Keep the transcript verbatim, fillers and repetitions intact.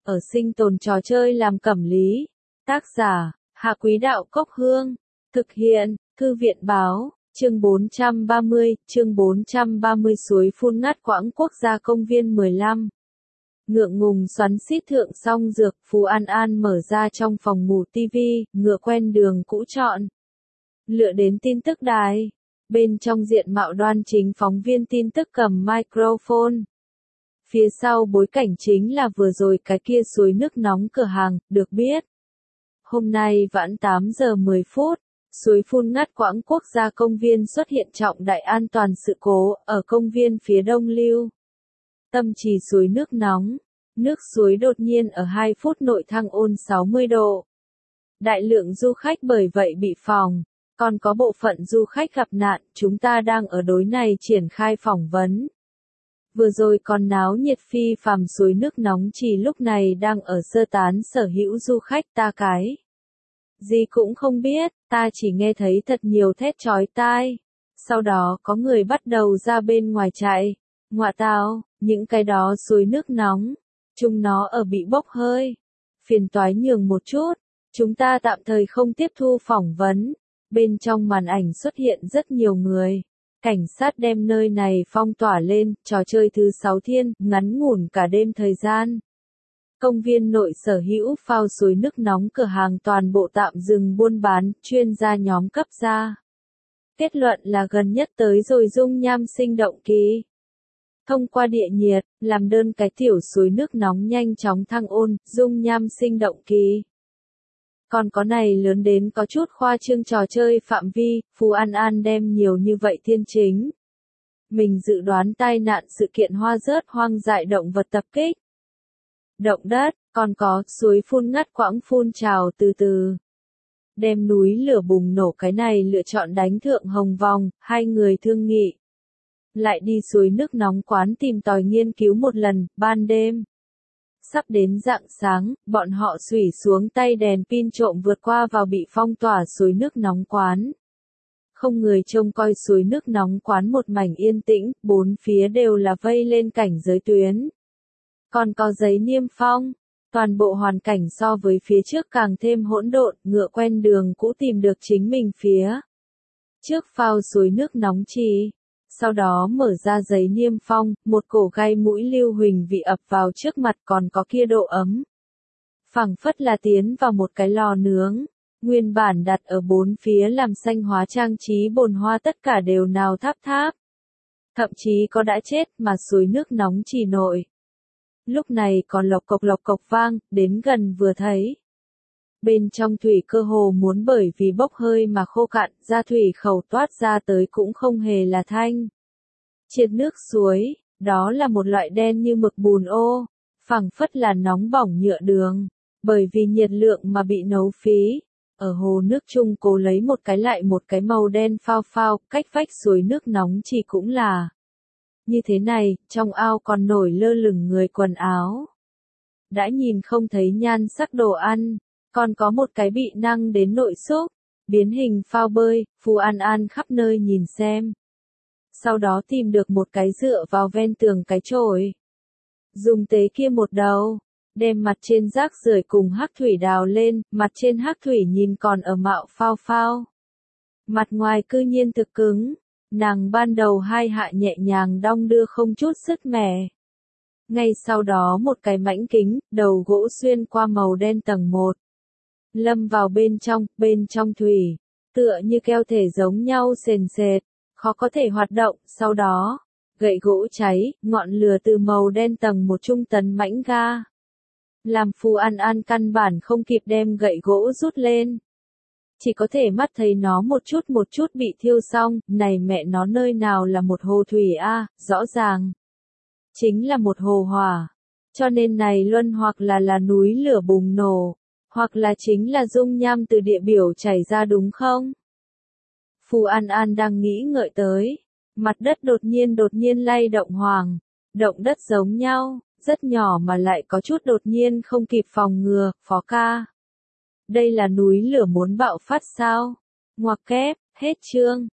ở sinh tồn trò chơi làm cẩm lý. Tác giả, Hạ Quý Đạo Cốc Hương. Thực hiện, Thư viện Báo, chương bốn trăm ba mươi, chương bốn trăm ba mươi suối phun ngắt quãng quốc gia công viên mười lăm. Ngượng ngùng xoắn xít thượng song dược, Phú An An mở ra trong phòng ngủ tivi, ngựa quen đường cũ chọn. Lựa đến tin tức đài. Bên trong diện mạo đoan chính phóng viên tin tức cầm microphone. Phía sau bối cảnh chính là vừa rồi cái kia suối nước nóng cửa hàng, được biết. Hôm nay vãn tám giờ mười phút, suối phun ngắt quãng quốc gia công viên xuất hiện trọng đại an toàn sự cố, ở công viên phía đông lưu. Tâm trì suối nước nóng, nước suối đột nhiên ở hai phút nội thăng ôn sáu mươi độ. Đại lượng du khách bởi vậy bị phỏng, còn có bộ phận du khách gặp nạn, chúng ta đang ở đối này triển khai phỏng vấn. Vừa rồi còn náo nhiệt phi phàm suối nước nóng chỉ lúc này đang ở sơ tán sở hữu du khách ta cái. Gì cũng không biết, ta chỉ nghe thấy thật nhiều thét chói tai. Sau đó có người bắt đầu ra bên ngoài chạy. Ngoạ tào, những cái đó suối nước nóng. Chúng nó ở bị bốc hơi. Phiền toái nhường một chút. Chúng ta tạm thời không tiếp thu phỏng vấn. Bên trong màn ảnh xuất hiện rất nhiều người. Cảnh sát đem nơi này phong tỏa lên, trò chơi thứ sáu thiên, ngắn ngủn cả đêm thời gian. Công viên nội sở hữu phao suối nước nóng cửa hàng toàn bộ tạm dừng buôn bán, chuyên gia nhóm cấp ra. Kết luận là gần nhất tới rồi dung nham sinh động kỳ. Thông qua địa nhiệt, làm đơn cái tiểu suối nước nóng nhanh chóng thăng ôn, dung nham sinh động kỳ. Còn có này lớn đến có chút khoa trương trò chơi phạm vi, Phú An An đem nhiều như vậy thiên chính. Mình dự đoán tai nạn sự kiện hoa rớt hoang dại động vật tập kích. Động đất, còn có suối phun ngắt quãng phun trào từ từ. Đem núi lửa bùng nổ cái này lựa chọn đánh thượng hồng vòng, hai người thương nghị. Lại đi suối nước nóng quán tìm tòi nghiên cứu một lần, ban đêm. Sắp đến rạng sáng, bọn họ xủy xuống tay đèn pin trộm vượt qua vào bị phong tỏa suối nước nóng quán. Không người trông coi suối nước nóng quán một mảnh yên tĩnh, bốn phía đều là vây lên cảnh giới tuyến. Còn có giấy niêm phong, toàn bộ hoàn cảnh so với phía trước càng thêm hỗn độn, ngựa quen đường cũ tìm được chính mình phía. Trước phao suối nước nóng trì. Sau đó mở ra giấy niêm phong, một cổ gai mũi lưu huỳnh vị ập vào trước mặt còn có kia độ ấm. Phẳng phất là tiến vào một cái lò nướng, nguyên bản đặt ở bốn phía làm xanh hóa trang trí bồn hoa tất cả đều nào tháp tháp. Thậm chí có đã chết mà suối nước nóng chỉ nội. Lúc này còn lộc cộc lộc cộc vang, đến gần vừa thấy. Bên trong thủy cơ hồ muốn bởi vì bốc hơi mà khô cạn, ra thủy khẩu toát ra tới cũng không hề là thanh. Triệt nước suối, đó là một loại đen như mực bùn ô, phẳng phất là nóng bỏng nhựa đường, bởi vì nhiệt lượng mà bị nấu phí. Ở hồ nước chung cố lấy một cái lại một cái màu đen phao phao, cách vách suối nước nóng chỉ cũng là. Như thế này, trong ao còn nổi lơ lửng người quần áo. Đã nhìn không thấy nhan sắc đồ ăn. Còn có một cái bị năng đến nội xúc, biến hình phao bơi, Phú An An khắp nơi nhìn xem. Sau đó tìm được một cái dựa vào ven tường cái chổi. Dùng tế kia một đầu, đem mặt trên rác rưởi cùng hắc thủy đào lên, mặt trên hắc thủy nhìn còn ở mạo phao phao. Mặt ngoài cư nhiên thực cứng, nàng ban đầu hai hạ nhẹ nhàng đong đưa không chút sứt mẻ. Ngay sau đó một cái mãnh kính, đầu gỗ xuyên qua màu đen tầng một. Lâm vào bên trong, bên trong thủy, tựa như keo thể giống nhau sền sệt, khó có thể hoạt động, sau đó, gậy gỗ cháy, ngọn lửa từ màu đen tầng một trung tấn mãnh ga. Làm Phú An An căn bản không kịp đem gậy gỗ rút lên. Chỉ có thể mắt thấy nó một chút một chút bị thiêu xong, này mẹ nó nơi nào là một hồ thủy a, rõ ràng. Chính là một hồ hỏa, cho nên này luân hoặc là là núi lửa bùng nổ. Hoặc là chính là dung nham từ địa biểu chảy ra đúng không? Phú An An đang nghĩ ngợi tới. Mặt đất đột nhiên đột nhiên lay động hoàng. Động đất giống nhau, rất nhỏ mà lại có chút đột nhiên không kịp phòng ngừa, Phó ca. Đây là núi lửa muốn bạo phát sao? Ngoặc kép, hết chương.